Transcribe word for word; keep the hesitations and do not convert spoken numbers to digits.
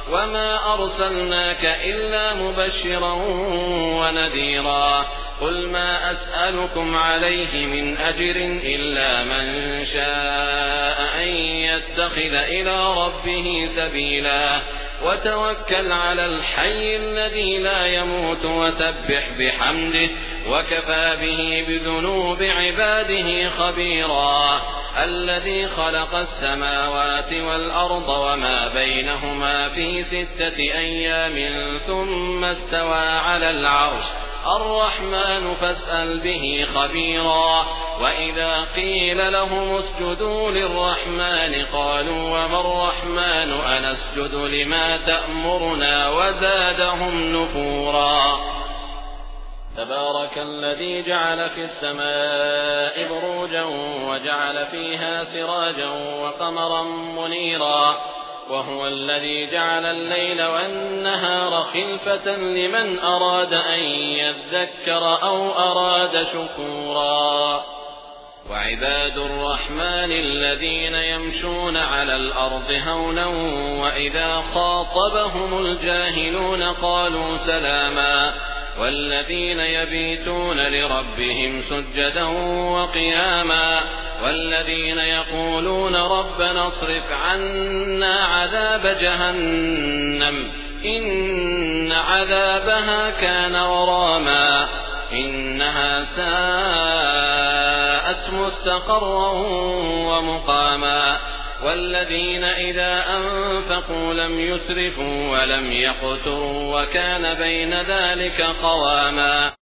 وما أرسلناك إلا مبشرا ونذيرا قل ما أسألكم عليه من أجر إلا من شاء أن يتخذ إلى ربه سبيلا وتوكل على الحي الذي لا يموت وسبح بحمده وكفى به بذنوب عباده خبيرا الذي خلق السماوات والأرض وما بينهما في ستة أيام ثم استوى على العرش الرحمن فاسأل به خبيرا وإذا قيل لهم اسجدوا للرحمن قالوا وما الرحمن أنسجد لما تأمرنا وزادهم نفورا تبارك الذي جعل في السماء بروجا وجعل فيها سراجا وقمرا منيرا وهو الذي جعل الليل والنهار خلفة لمن أراد أن يذكر أو أراد شكورا وعباد الرحمن الذين يمشون على الأرض هونا وإذا خاطبهم الجاهلون قالوا سلاما والذين يبيتون لربهم سجدا وقياما والذين يقولون ربنا اصرف عنا عذاب جهنم إن عذابها كان غراما إنها ساءت مستقرا ومقاما والذين إذا أنفقوا لم يسرفوا ولم يقتروا وكان بين ذلك قواما